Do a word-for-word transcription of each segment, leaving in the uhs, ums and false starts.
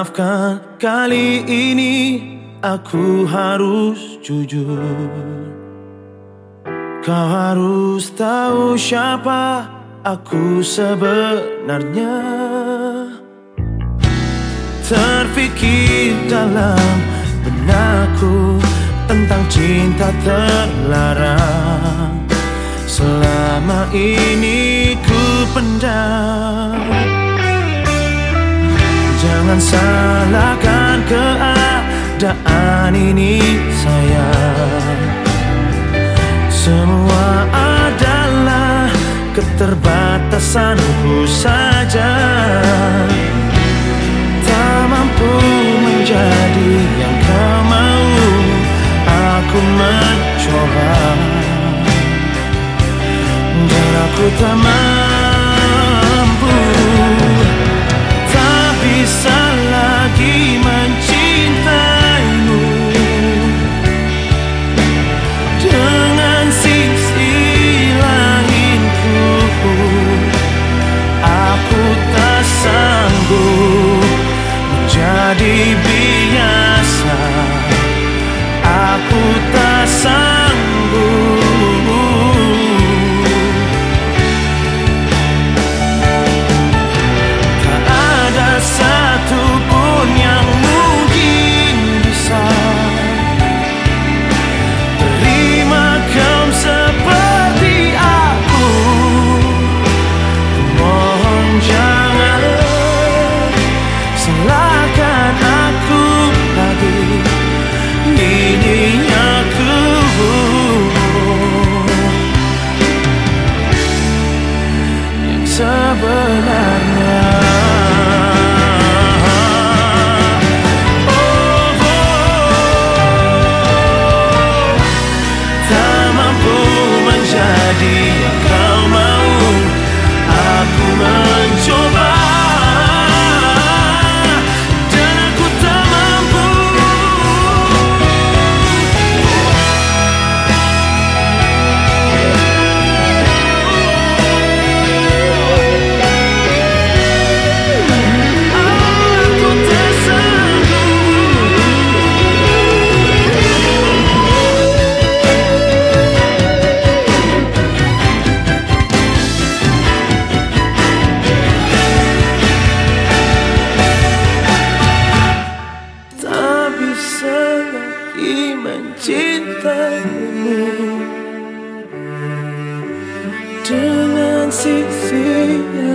Maafkan kali ini aku harus jujur. Kau harus tahu siapa aku sebenarnya. Terfikir dalam benakku tentang cinta terlarang. Selama ini ku pendam. Jangan salahkan keadaan ini sayang. Semua adalah keterbatasanku saja. Tak mampu menjadi yang kau mau. Aku mencoba dan aku tak mampu. Tak bisa lagi mencintaimu dengan sisi lainku. Aku tak sanggup menjadi biasa. Aku tak sanggup. Tak ada satupun yang mungkin bisa terima kau seperti aku. Mohon jangan salahkan aku lagi. Ini aku yang sebenarnya. Oh, oh, tak mampu menjadi yang kau mau. Aku mencoba. Mencintaimu dengan sisi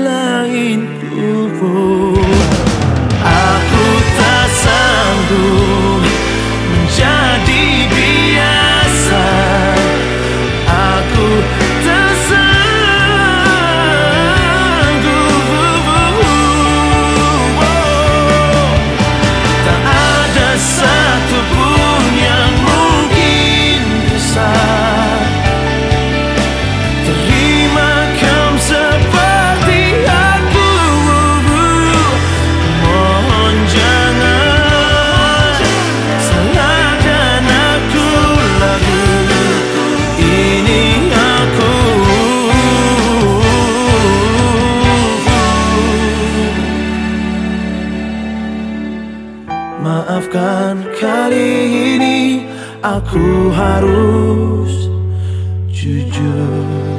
lainku. Aku tak sanggup menjadi biasa. Aku tak sanggup. Tak ada satupun yang terima kau seperti aku. Mohon jangan salahkan aku lagi. Ini aku. Maafkan kali ini aku harus jujur.